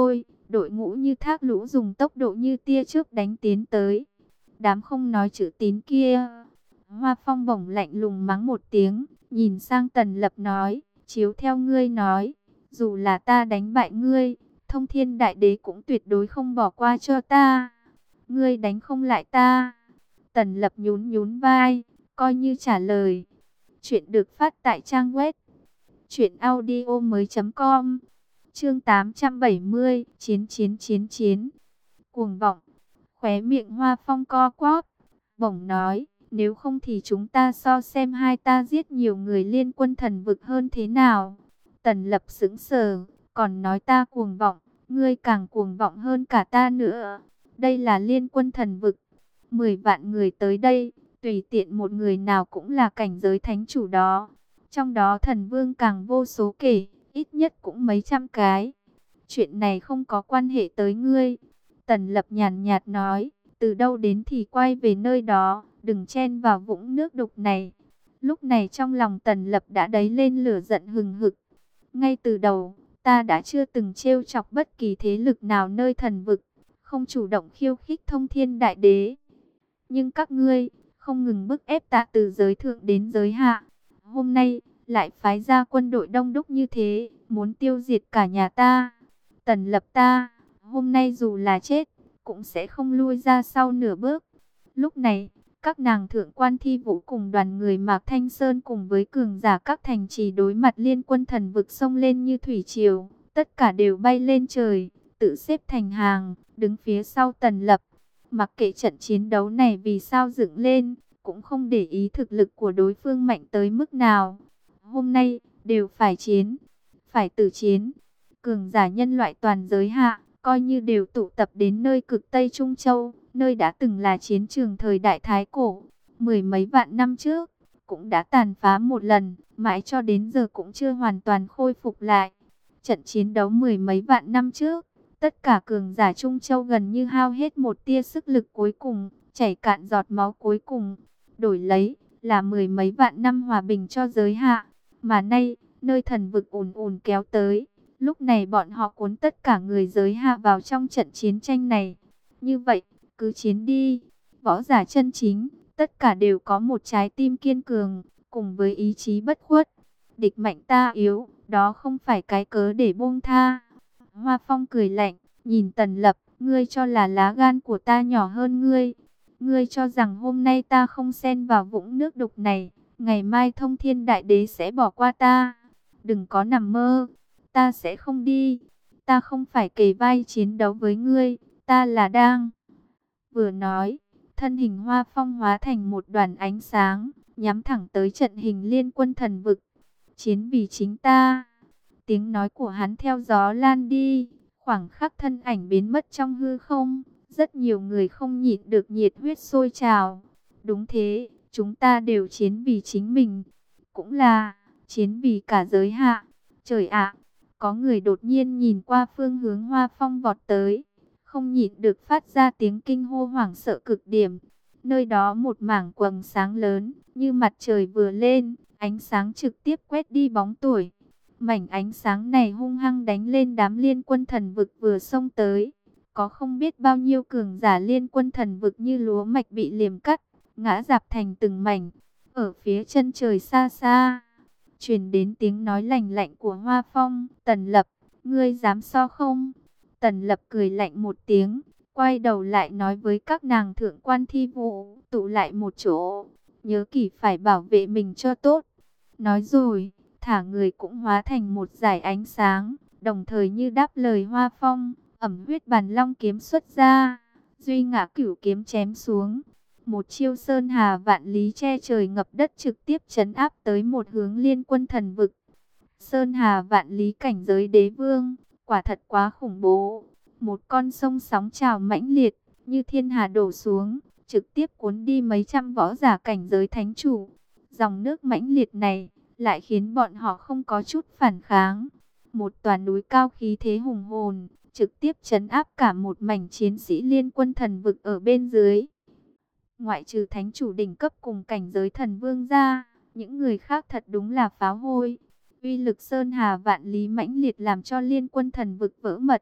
đội ngũ như thác lũ dùng tốc độ như tia chớp đánh tiến tới. Đám không nói chữ tín kia. Hoa Phong bỗng lạnh lùng mắng một tiếng, nhìn sang Tần Lập nói, chiếu theo ngươi nói, dù là ta đánh bại ngươi, Thông Thiên Đại Đế cũng tuyệt đối không bỏ qua cho ta. Ngươi đánh không lại ta. Tần Lập nhún nhún vai, coi như trả lời. Chuyện được phát tại trang web truyện audio mới chấm com. Chương tám trăm bảy mươi, chiến chiến chiến chiến. Cuồng vọng. Khóe miệng Hoa Phong co quắp, bỗng nói, nếu không thì chúng ta so xem hai ta giết nhiều người Liên Quân Thần Vực hơn thế nào. Tần Lập sững sờ, còn nói ta cuồng vọng, ngươi càng cuồng vọng hơn cả ta nữa. Đây là Liên Quân Thần Vực, mười vạn người tới đây, tùy tiện một người nào cũng là cảnh giới thánh chủ đó. Trong đó thần vương càng vô số kể, ít nhất cũng mấy trăm cái. Chuyện này không có quan hệ tới ngươi. Tần Lập nhàn nhạt nói, từ đâu đến thì quay về nơi đó, đừng chen vào vũng nước đục này. Lúc này trong lòng Tần Lập đã đấy lên lửa giận hừng hực. Ngay từ đầu, ta đã chưa từng trêu chọc bất kỳ thế lực nào nơi thần vực, không chủ động khiêu khích Thông Thiên Đại Đế. Nhưng các ngươi không ngừng bức ép ta từ giới thượng đến giới hạ. Hôm nay lại phái ra quân đội đông đúc như thế, muốn tiêu diệt cả nhà ta. Tần Lập ta, hôm nay dù là chết, cũng sẽ không lui ra sau nửa bước. Lúc này, các nàng thượng quan Thi Vũ cùng đoàn người Mạc Thanh Sơn cùng với cường giả các thành trì đối mặt Liên Quân Thần Vực xông lên như thủy triều, tất cả đều bay lên trời, tự xếp thành hàng, đứng phía sau Tần Lập. Mặc kệ trận chiến đấu này vì sao dựng lên, cũng không để ý thực lực của đối phương mạnh tới mức nào. Hôm nay, đều phải chiến, phải tử chiến. Cường giả nhân loại toàn giới hạ, coi như đều tụ tập đến nơi cực Tây Trung Châu, nơi đã từng là chiến trường thời đại Thái Cổ. Mười mấy vạn năm trước, cũng đã tàn phá một lần, mãi cho đến giờ cũng chưa hoàn toàn khôi phục lại. Trận chiến đấu mười mấy vạn năm trước, tất cả cường giả Trung Châu gần như hao hết một tia sức lực cuối cùng, chảy cạn giọt máu cuối cùng. Đổi lấy là mười mấy vạn năm hòa bình cho giới hạ. Mà nay, nơi thần vực ùn ùn kéo tới, lúc này bọn họ cuốn tất cả người giới hạ vào trong trận chiến tranh này. Như vậy, cứ chiến đi. Võ giả chân chính, tất cả đều có một trái tim kiên cường, cùng với ý chí bất khuất. Địch mạnh ta yếu, đó không phải cái cớ để buông tha. Hoa Phong cười lạnh, nhìn Tần Lập, ngươi cho là lá gan của ta nhỏ hơn ngươi. Ngươi cho rằng hôm nay ta không xen vào vũng nước đục này, ngày mai Thông Thiên Đại Đế sẽ bỏ qua ta. Đừng có nằm mơ, ta sẽ không đi. Ta không phải kề vai chiến đấu với ngươi, ta là đang. Vừa nói, thân hình Hoa Phong hóa thành một đoàn ánh sáng, nhắm thẳng tới trận hình Liên Quân Thần Vực. Chiến vì chính ta. Tiếng nói của hắn theo gió lan đi, khoảng khắc thân ảnh biến mất trong hư không. Rất nhiều người không nhịn được nhiệt huyết sôi trào. Đúng thế, chúng ta đều chiến vì chính mình. Cũng là, chiến vì cả giới hạ. Trời ạ, có người đột nhiên nhìn qua phương hướng Hoa Phong vọt tới. Không nhịn được phát ra tiếng kinh hô hoảng sợ cực điểm. Nơi đó một mảng quầng sáng lớn, như mặt trời vừa lên, ánh sáng trực tiếp quét đi bóng tối. Mảnh ánh sáng này hung hăng đánh lên đám Liên Quân Thần Vực vừa xông tới. Có không biết bao nhiêu cường giả Liên Quân Thần Vực như lúa mạch bị liềm cắt, ngã rạp thành từng mảnh. Ở phía chân trời xa xa, truyền đến tiếng nói lạnh lạnh của Hoa Phong. Tần Lập, ngươi dám so không? Tần Lập cười lạnh một tiếng, quay đầu lại nói với các nàng thượng quan Thi Vũ, tụ lại một chỗ, nhớ kỹ phải bảo vệ mình cho tốt. Nói rồi, thả người cũng hóa thành một dải ánh sáng, đồng thời như đáp lời Hoa Phong, ẩm huyết bàn long kiếm xuất ra, duy ngã cửu kiếm chém xuống. Một chiêu sơn hà vạn lý che trời ngập đất trực tiếp trấn áp tới một hướng Liên Quân Thần Vực. Sơn hà vạn lý cảnh giới đế vương, quả thật quá khủng bố. Một con sông sóng trào mãnh liệt, như thiên hà đổ xuống, trực tiếp cuốn đi mấy trăm võ giả cảnh giới thánh chủ. Dòng nước mãnh liệt này lại khiến bọn họ không có chút phản kháng. Một tòa núi cao khí thế hùng hồn, trực tiếp trấn áp cả một mảnh chiến sĩ Liên Quân Thần Vực ở bên dưới. Ngoại trừ thánh chủ đỉnh cấp cùng cảnh giới thần vương ra, những người khác thật đúng là pháo hôi. Uy lực sơn hà vạn lý mãnh liệt làm cho Liên Quân Thần Vực vỡ mật.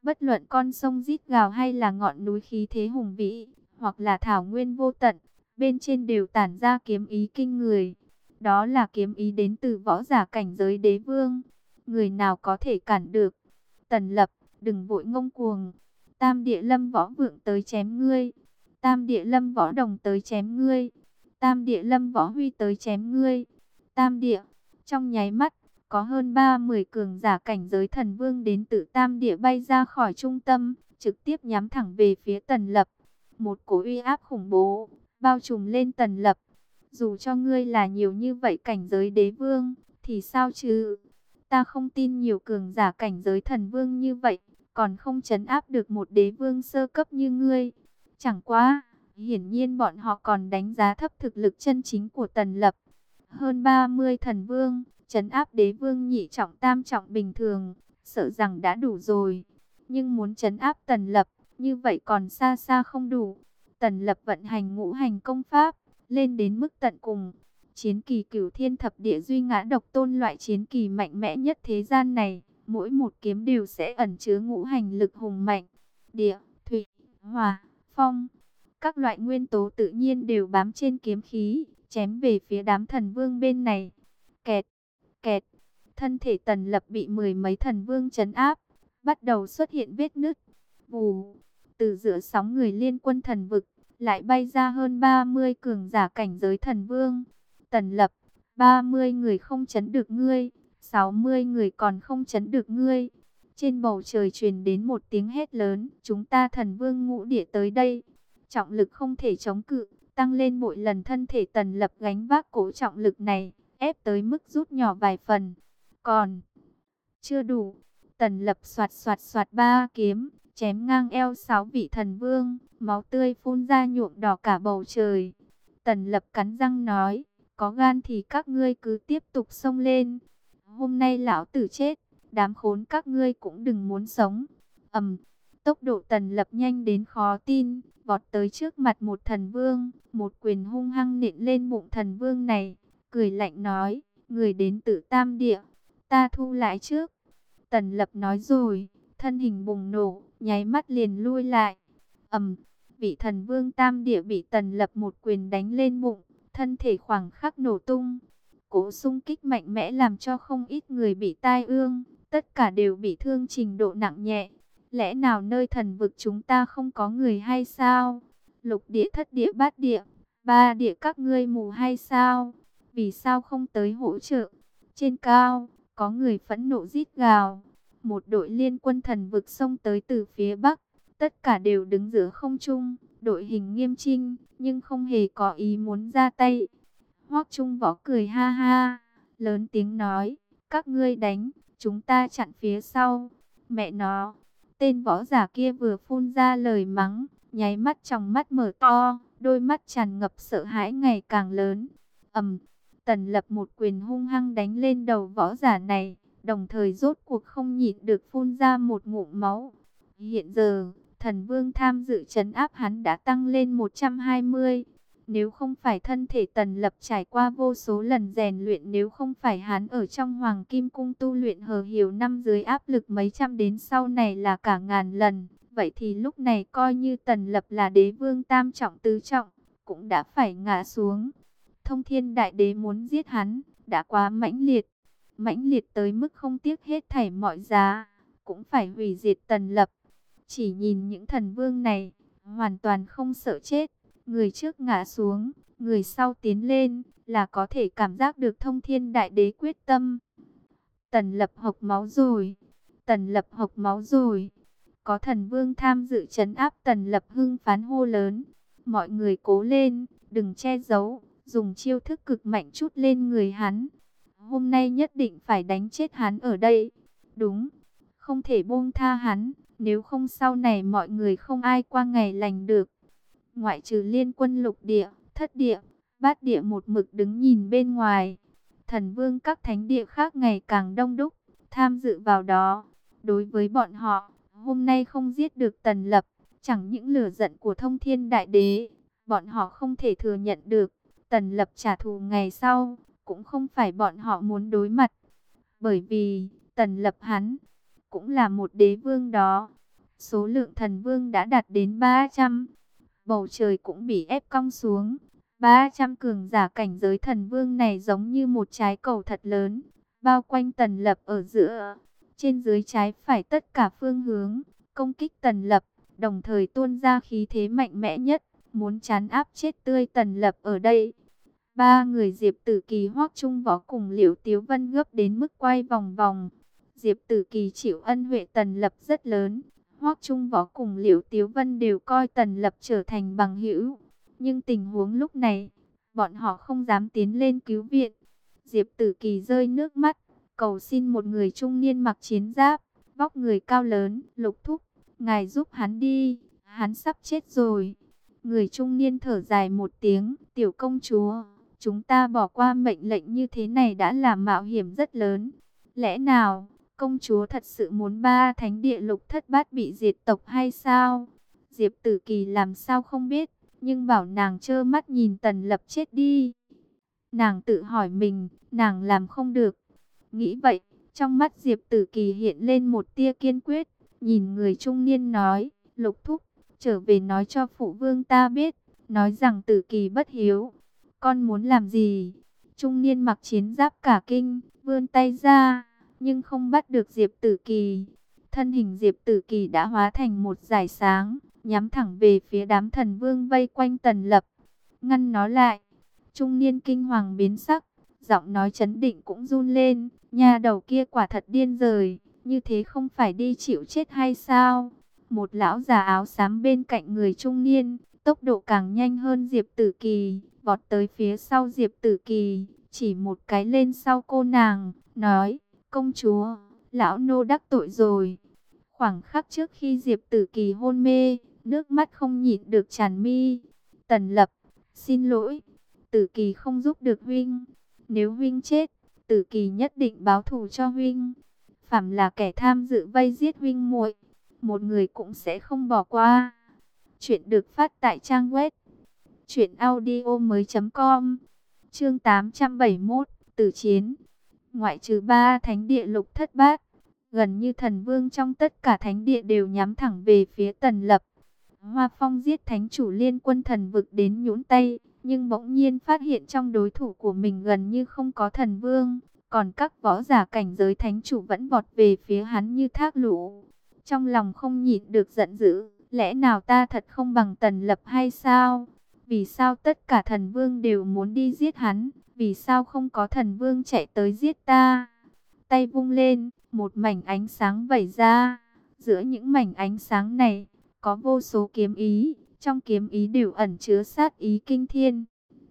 Bất luận con sông rít gào hay là ngọn núi khí thế hùng vĩ, hoặc là thảo nguyên vô tận, bên trên đều tản ra kiếm ý kinh người. Đó là kiếm ý đến từ võ giả cảnh giới đế vương. Người nào có thể cản được? Tần Lập, đừng vội ngông cuồng. Tam địa lâm võ vượng tới chém ngươi. Tam địa lâm võ đồng tới chém ngươi. Tam địa lâm võ huy tới chém ngươi. Tam địa, trong nháy mắt, có hơn ba mươi cường giả cảnh giới thần vương đến từ tam địa bay ra khỏi trung tâm, trực tiếp nhắm thẳng về phía Tần Lập. Một cỗ uy áp khủng bố, bao trùm lên Tần Lập. Dù cho ngươi là nhiều như vậy cảnh giới đế vương, thì sao chứ? Ta không tin nhiều cường giả cảnh giới thần vương như vậy, còn không trấn áp được một đế vương sơ cấp như ngươi. Chẳng quá, hiển nhiên bọn họ còn đánh giá thấp thực lực chân chính của Tần Lập. Hơn ba mươi thần vương, trấn áp đế vương nhị trọng tam trọng bình thường, sợ rằng đã đủ rồi. Nhưng muốn trấn áp Tần Lập, như vậy còn xa xa không đủ. Tần Lập vận hành ngũ hành công pháp, lên đến mức tận cùng. Chiến kỳ cửu thiên thập địa duy ngã độc tôn loại chiến kỳ mạnh mẽ nhất thế gian này, mỗi một kiếm đều sẽ ẩn chứa ngũ hành lực hùng mạnh. Địa, thủy, hỏa, phong, các loại nguyên tố tự nhiên đều bám trên kiếm khí, chém về phía đám thần vương bên này. Kẹt, kẹt, thân thể Tần Lập bị mười mấy thần vương trấn áp, bắt đầu xuất hiện vết nứt. Vù, từ giữa sóng người liên quân thần vực, lại bay ra hơn ba mươi cường giả cảnh giới thần vương. Tần Lập, ba mươi người không trấn được ngươi, sáu mươi người còn không trấn được ngươi. Trên bầu trời truyền đến một tiếng hét lớn, chúng ta thần vương ngũ địa tới đây. Trọng lực không thể chống cự, tăng lên mỗi lần thân thể Tần Lập gánh vác cố trọng lực này, ép tới mức rút nhỏ vài phần. Còn chưa đủ, Tần Lập soạt soạt soạt ba kiếm, chém ngang eo sáu vị thần vương, máu tươi phun ra nhuộm đỏ cả bầu trời. Tần Lập cắn răng nói, có gan thì các ngươi cứ tiếp tục xông lên. Hôm nay lão tử chết, đám khốn các ngươi cũng đừng muốn sống. Ầm, tốc độ Tần Lập nhanh đến khó tin, vọt tới trước mặt một thần vương, một quyền hung hăng nện lên bụng thần vương này, cười lạnh nói, người đến từ Tam Địa, ta thu lại trước. Tần Lập nói rồi, thân hình bùng nổ, nháy mắt liền lui lại. Ầm, vị thần vương Tam Địa bị Tần Lập một quyền đánh lên bụng, thân thể khoảng khắc nổ tung. Cỗ xung kích mạnh mẽ làm cho không ít người bị tai ương, tất cả đều bị thương trình độ nặng nhẹ. Lẽ nào nơi thần vực chúng ta không có người hay sao? Lục địa, thất địa, bát địa, ba địa các ngươi mù hay sao? Vì sao không tới hỗ trợ? Trên cao, có người phẫn nộ rít gào. Một đội liên quân thần vực xông tới từ phía bắc, tất cả đều đứng giữa không trung, đội hình nghiêm chỉnh, nhưng không hề có ý muốn ra tay. Hoắc Trung Võ cười ha ha, lớn tiếng nói, các ngươi đánh, chúng ta chặn phía sau. Mẹ nó, tên võ giả kia vừa phun ra lời mắng, nháy mắt tròng mắt mở to, đôi mắt tràn ngập sợ hãi ngày càng lớn. Ầm, Tần Lập một quyền hung hăng đánh lên đầu võ giả này, đồng thời rốt cuộc không nhịn được phun ra một ngụm máu. Hiện giờ, thần vương tham dự trấn áp hắn đã tăng lên một trăm hai mươi. Nếu không phải thân thể Tần Lập trải qua vô số lần rèn luyện, nếu không phải hắn ở trong Hoàng Kim Cung tu luyện hờ hiểu năm dưới áp lực mấy trăm đến sau này là cả ngàn lần, vậy thì lúc này coi như Tần Lập là đế vương tam trọng tứ trọng, cũng đã phải ngã xuống. Thông Thiên Đại Đế muốn giết hắn, đã quá mãnh liệt, mãnh liệt tới mức không tiếc hết thảy mọi giá, cũng phải hủy diệt Tần Lập. Chỉ nhìn những thần vương này, hoàn toàn không sợ chết. Người trước ngã xuống, người sau tiến lên, là có thể cảm giác được Thông Thiên Đại Đế quyết tâm. Tần Lập hộc máu rồi, Tần Lập hộc máu rồi. Có thần vương tham dự trấn áp, Tần Lập hưng phấn hô lớn. Mọi người cố lên, đừng che giấu, dùng chiêu thức cực mạnh chút lên người hắn. Hôm nay nhất định phải đánh chết hắn ở đây. Đúng, không thể buông tha hắn, nếu không sau này mọi người không ai qua ngày lành được. Ngoại trừ liên quân lục địa, thất địa, bát địa một mực đứng nhìn bên ngoài. Thần vương các thánh địa khác ngày càng đông đúc, tham dự vào đó. Đối với bọn họ, hôm nay không giết được Tần Lập, chẳng những lửa giận của Thông Thiên Đại Đế, bọn họ không thể thừa nhận được. Tần Lập trả thù ngày sau, cũng không phải bọn họ muốn đối mặt. Bởi vì, Tần Lập hắn, cũng là một đế vương đó. Số lượng thần vương đã đạt đến ba trăm. Bầu trời cũng bị ép cong xuống. ba trăm cường giả cảnh giới thần vương này giống như một trái cầu thật lớn, bao quanh Tần Lập ở giữa. Trên dưới trái phải tất cả phương hướng, công kích Tần Lập, đồng thời tuôn ra khí thế mạnh mẽ nhất, muốn trấn áp chết tươi Tần Lập ở đây. Ba người Diệp Tử Kỳ, Hoắc Trung Võ cùng Liễu Tiếu Vân gấp đến mức quay vòng vòng. Diệp Tử Kỳ chịu ân huệ Tần Lập rất lớn. Hoắc Trung Võ cùng Liễu Tiếu Vân đều coi Tần Lập trở thành bằng hữu. Nhưng tình huống lúc này, bọn họ không dám tiến lên cứu viện. Diệp Tử Kỳ rơi nước mắt, cầu xin một người trung niên mặc chiến giáp, vóc người cao lớn, Lục thúc, ngài giúp hắn đi, hắn sắp chết rồi. Người trung niên thở dài một tiếng, tiểu công chúa, chúng ta bỏ qua mệnh lệnh như thế này đã là mạo hiểm rất lớn. Lẽ nào công chúa thật sự muốn ba thánh địa Lục thất bát bị diệt tộc hay sao? Diệp Tử Kỳ làm sao không biết, nhưng bảo nàng trơ mắt nhìn Tần Lập chết đi. Nàng tự hỏi mình, nàng làm không được. Nghĩ vậy, trong mắt Diệp Tử Kỳ hiện lên một tia kiên quyết, nhìn người trung niên nói, Lục thúc, trở về nói cho phụ vương ta biết, nói rằng Tử Kỳ bất hiếu. Con muốn làm gì? Trung niên mặc chiến giáp cả kinh, vươn tay ra, nhưng không bắt được Diệp Tử Kỳ. Thân hình Diệp Tử Kỳ đã hóa thành một dải sáng, nhắm thẳng về phía đám thần vương vây quanh Tần Lập. Ngăn nó lại. Trung niên kinh hoàng biến sắc, giọng nói chấn định cũng run lên. Nhà đầu kia quả thật điên rồi, như thế không phải đi chịu chết hay sao? Một lão già áo xám bên cạnh người trung niên, tốc độ càng nhanh hơn Diệp Tử Kỳ, vọt tới phía sau Diệp Tử Kỳ, chỉ một cái lên sau cô nàng, nói, công chúa, lão nô đắc tội rồi. Khoảng khắc trước khi Diệp Tử Kỳ hôn mê, nước mắt không nhịn được tràn mi. Tần Lập, xin lỗi, Tử Kỳ không giúp được huynh. Nếu huynh chết, Tử Kỳ nhất định báo thù cho huynh. Phàm là kẻ tham dự vây giết huynh muội, một người cũng sẽ không bỏ qua. Chuyện được phát tại trang web truyện audio mới chấm com. Chương tám trăm bảy mươi mốt, Tử chiến. Ngoại trừ ba thánh địa Lục thất bát, gần như thần vương trong tất cả thánh địa đều nhắm thẳng về phía Tần Lập. Hoa Phong giết thánh chủ Liên Quân Thần Vực đến nhũn tay, nhưng bỗng nhiên phát hiện trong đối thủ của mình gần như không có thần vương, còn các võ giả cảnh giới thánh chủ vẫn vọt về phía hắn như thác lũ. Trong lòng không nhịn được giận dữ, lẽ nào ta thật không bằng Tần Lập hay sao? Vì sao tất cả thần vương đều muốn đi giết hắn? Vì sao không có thần vương chạy tới giết ta? Tay vung lên, một mảnh ánh sáng vẩy ra. Giữa những mảnh ánh sáng này, có vô số kiếm ý, trong kiếm ý đều ẩn chứa sát ý kinh thiên.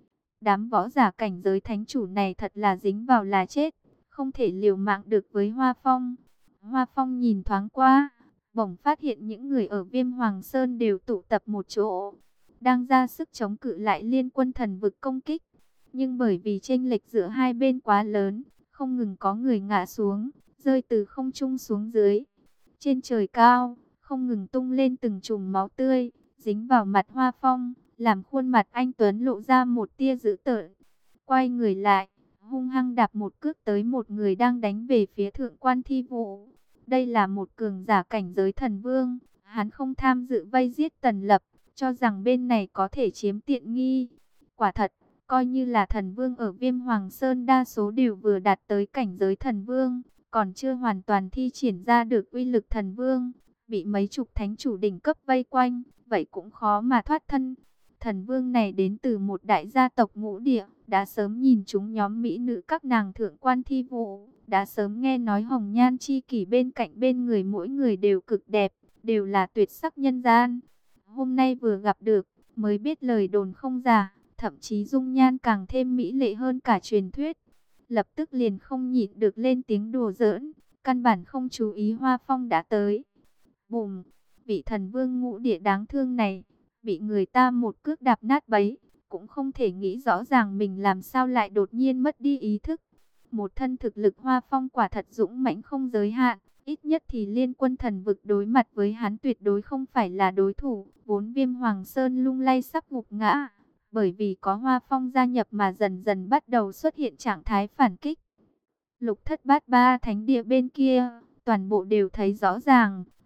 Đám võ giả cảnh giới thánh chủ này thật là dính vào là chết, không thể liều mạng được với Hoa Phong. Hoa Phong nhìn thoáng qua, bỗng phát hiện những người ở Viêm Hoàng Sơn đều tụ tập một chỗ, đang ra sức chống cự lại Liên Quân Thần Vực công kích. Nhưng bởi vì chênh lệch giữa hai bên quá lớn, không ngừng có người ngã xuống, rơi từ không trung xuống dưới. Trên trời cao, không ngừng tung lên từng chùm máu tươi, dính vào mặt Hoa Phong, làm khuôn mặt anh Tuấn lộ ra một tia dữ tợn. Quay người lại, hung hăng đạp một cước tới một người đang đánh về phía Thượng Quan Thi Vũ. Đây là một cường giả cảnh giới thần vương, hắn không tham dự vây giết Tần Lập, cho rằng bên này có thể chiếm tiện nghi. Quả thật, coi như là thần vương ở Viêm Hoàng Sơn đa số đều vừa đạt tới cảnh giới thần vương, còn chưa hoàn toàn thi triển ra được uy lực thần vương, bị mấy chục thánh chủ đỉnh cấp vây quanh, vậy cũng khó mà thoát thân. Thần vương này đến từ một đại gia tộc ngũ địa, đã sớm nhìn chúng nhóm mỹ nữ các nàng Thượng Quan Thi Vũ, đã sớm nghe nói hồng nhan chi kỷ bên cạnh bên người mỗi người đều cực đẹp, đều là tuyệt sắc nhân gian. Hôm nay vừa gặp được, mới biết lời đồn không giả, thậm chí dung nhan càng thêm mỹ lệ hơn cả truyền thuyết. Lập tức liền không nhịn được lên tiếng đùa giỡn, căn bản không chú ý Hoa Phong đã tới. Bùm, vị thần vương ngũ địa đáng thương này, bị người ta một cước đạp nát bấy, cũng không thể nghĩ rõ ràng mình làm sao lại đột nhiên mất đi ý thức. Một thân thực lực Hoa Phong quả thật dũng mãnh không giới hạn, ít nhất thì Liên Quân Thần Vực đối mặt với hắn tuyệt đối không phải là đối thủ, vốn Viêm Hoàng Sơn lung lay sắp gục ngã. Bởi vì có Hoa Phong gia nhập mà dần dần bắt đầu xuất hiện trạng thái phản kích. Lục thất bát ba thánh địa bên kia, toàn bộ đều thấy rõ ràng,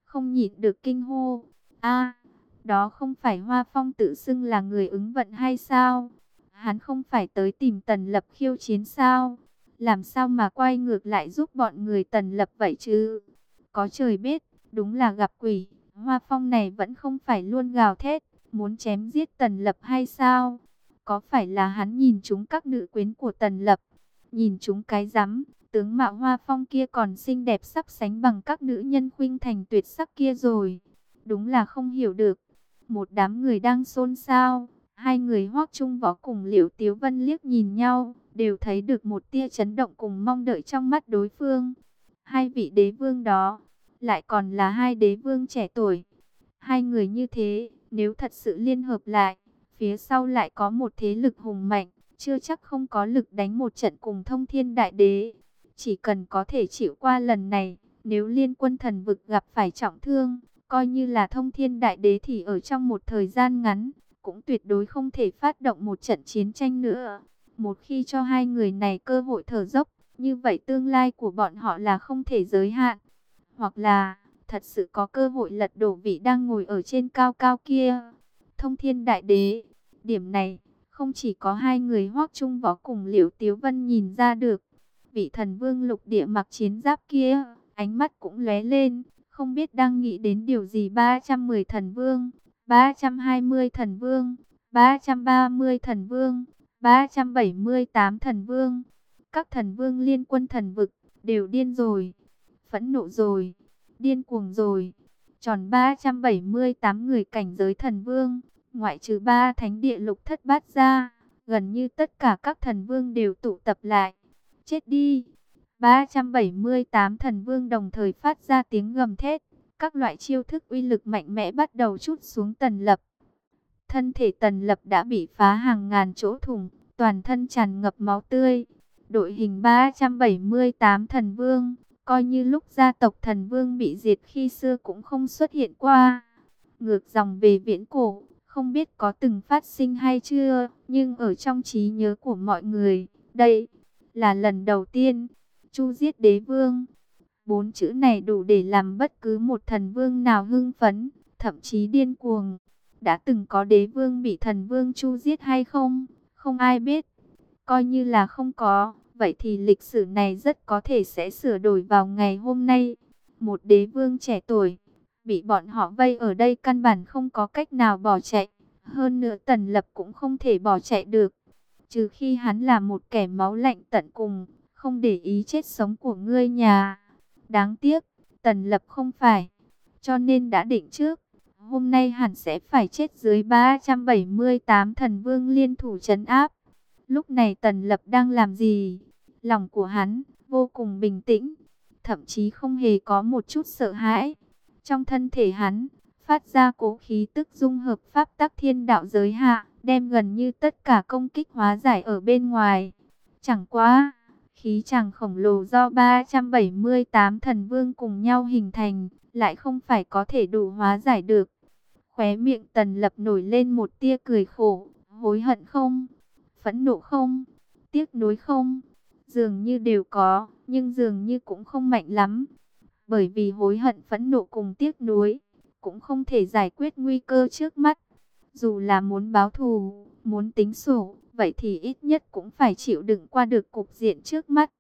không nhịn được kinh hô. A, đó không phải Hoa Phong tự xưng là người ứng vận hay sao? Hắn không phải tới tìm Tần Lập khiêu chiến sao? Làm sao mà quay ngược lại giúp bọn người Tần Lập vậy chứ? Có trời biết, đúng là gặp quỷ. Hoa Phong này vẫn không phải luôn gào thét, muốn chém giết Tần Lập hay sao? Có phải là hắn nhìn chúng các nữ quyến của Tần Lập? Nhìn chúng cái rắm, tướng mạo Hoa Phong kia còn xinh đẹp sắp sánh bằng các nữ nhân khuynh thành tuyệt sắc kia rồi. Đúng là không hiểu được. Một đám người đang xôn xao, hai người Hoắc Trung Võ cùng Liễu Tiếu Vân liếc nhìn nhau, đều thấy được một tia chấn động cùng mong đợi trong mắt đối phương. Hai vị đế vương đó, lại còn là hai đế vương trẻ tuổi. Hai người như thế, nếu thật sự liên hợp lại, phía sau lại có một thế lực hùng mạnh, chưa chắc không có lực đánh một trận cùng Thông Thiên Đại Đế. Chỉ cần có thể chịu qua lần này, nếu Liên Quân Thần Vực gặp phải trọng thương, coi như là Thông Thiên Đại Đế thì ở trong một thời gian ngắn, cũng tuyệt đối không thể phát động một trận chiến tranh nữa. Một khi cho hai người này cơ hội thở dốc, như vậy tương lai của bọn họ là không thể giới hạn. Hoặc là, thật sự có cơ hội lật đổ vị đang ngồi ở trên cao cao kia. Thông Thiên Đại Đế, điểm này, không chỉ có hai người Hoắc Trung Võ cùng Liễu Tiếu Vân nhìn ra được. Vị thần vương lục địa mặc chiến giáp kia, ánh mắt cũng lóe lên, không biết đang nghĩ đến điều gì. Ba trăm mười thần vương, ba trăm hai mươi thần vương, ba trăm ba mươi thần vương, ba trăm bảy mươi tám thần vương. Các thần vương liên quân thần vực, đều điên rồi, phẫn nộ rồi, điên cuồng rồi. Tròn ba trăm bảy mươi tám người cảnh giới thần vương, ngoại trừ ba thánh địa lục thất bát ra, gần như tất cả các thần vương đều tụ tập lại. Chết đi! ba trăm bảy mươi tám thần vương đồng thời phát ra tiếng gầm thét. Các loại chiêu thức uy lực mạnh mẽ bắt đầu trút xuống Tần Lập. Thân thể Tần Lập đã bị phá hàng ngàn chỗ thủng, toàn thân tràn ngập máu tươi. Đội hình ba trăm bảy mươi tám thần vương, coi như lúc gia tộc thần vương bị diệt khi xưa cũng không xuất hiện qua. Ngược dòng về viễn cổ, không biết có từng phát sinh hay chưa, nhưng ở trong trí nhớ của mọi người, đây là lần đầu tiên. Chu giết đế vương, bốn chữ này đủ để làm bất cứ một thần vương nào hưng phấn, thậm chí điên cuồng. Đã từng có đế vương bị thần vương Chu giết hay không? Không ai biết. Coi như là không có, vậy thì lịch sử này rất có thể sẽ sửa đổi vào ngày hôm nay. Một đế vương trẻ tuổi, bị bọn họ vây ở đây căn bản không có cách nào bỏ chạy. Hơn nữa Tần Lập cũng không thể bỏ chạy được. Trừ khi hắn là một kẻ máu lạnh tận cùng, không để ý chết sống của ngươi nhà. Đáng tiếc, Tần Lập không phải. Cho nên đã định trước, hôm nay hẳn sẽ phải chết dưới ba trăm bảy mươi tám thần vương liên thủ trấn áp. Lúc này Tần Lập đang làm gì? Lòng của hắn vô cùng bình tĩnh, thậm chí không hề có một chút sợ hãi. Trong thân thể hắn phát ra cố khí tức dung hợp pháp tắc thiên đạo giới hạ, đem gần như tất cả công kích hóa giải ở bên ngoài. Chẳng quá, khí chàng khổng lồ do ba trăm bảy mươi tám thần vương cùng nhau hình thành, lại không phải có thể đủ hóa giải được. Khóe miệng Tần Lập nổi lên một tia cười khổ. Hối hận không? Phẫn nộ không? Tiếc nuối không? Dường như đều có, nhưng dường như cũng không mạnh lắm. Bởi vì hối hận, phẫn nộ cùng tiếc nuối cũng không thể giải quyết nguy cơ trước mắt. Dù là muốn báo thù, muốn tính sổ, vậy thì ít nhất cũng phải chịu đựng qua được cục diện trước mắt.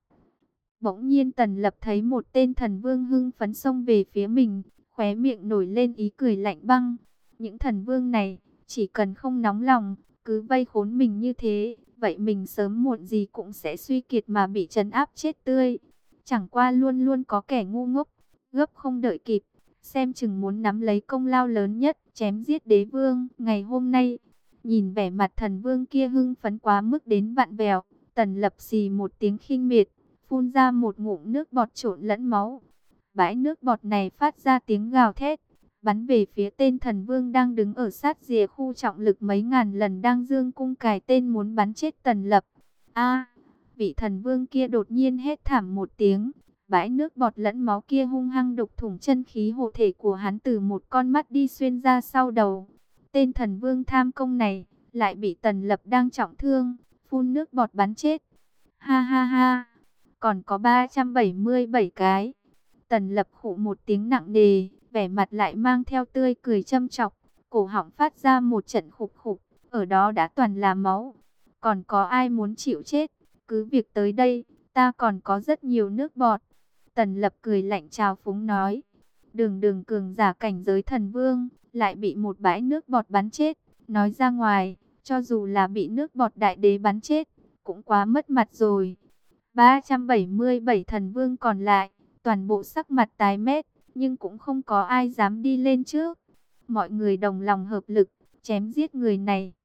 Bỗng nhiên Tần Lập thấy một tên thần vương hưng phấn xông về phía mình, khóe miệng nổi lên ý cười lạnh băng. Những thần vương này, chỉ cần không nóng lòng, cứ vây khốn mình như thế, vậy mình sớm muộn gì cũng sẽ suy kiệt mà bị trấn áp chết tươi. Chẳng qua luôn luôn có kẻ ngu ngốc, gấp không đợi kịp, xem chừng muốn nắm lấy công lao lớn nhất, chém giết đế vương. Ngày hôm nay, nhìn vẻ mặt thần vương kia hưng phấn quá mức đến vạn vẹo, Tần Lập xì một tiếng khinh miệt, phun ra một ngụm nước bọt trộn lẫn máu. Bãi nước bọt này phát ra tiếng gào thét, bắn về phía tên thần vương đang đứng ở sát rìa khu trọng lực mấy ngàn lần, đang dương cung cài tên muốn bắn chết Tần Lập. A, vị thần vương kia đột nhiên hét thảm một tiếng, bãi nước bọt lẫn máu kia hung hăng đục thủng chân khí hộ thể của hắn, từ một con mắt đi xuyên ra sau đầu. Tên thần vương tham công này lại bị Tần Lập đang trọng thương, phun nước bọt bắn chết. Ha ha ha, còn có ba trăm bảy mươi bảy cái. Tần Lập khụ một tiếng nặng nề, vẻ mặt lại mang theo tươi cười châm chọc, cổ họng phát ra một trận khục khục, ở đó đã toàn là máu. Còn có ai muốn chịu chết, cứ việc tới đây, ta còn có rất nhiều nước bọt. Tần Lập cười lạnh trào phúng nói, đường đường cường giả cảnh giới thần vương, lại bị một bãi nước bọt bắn chết. Nói ra ngoài, cho dù là bị nước bọt đại đế bắn chết, cũng quá mất mặt rồi. ba trăm bảy mươi bảy thần vương còn lại, toàn bộ sắc mặt tái mét, nhưng cũng không có ai dám đi lên trước. Mọi người đồng lòng hợp lực, chém giết người này.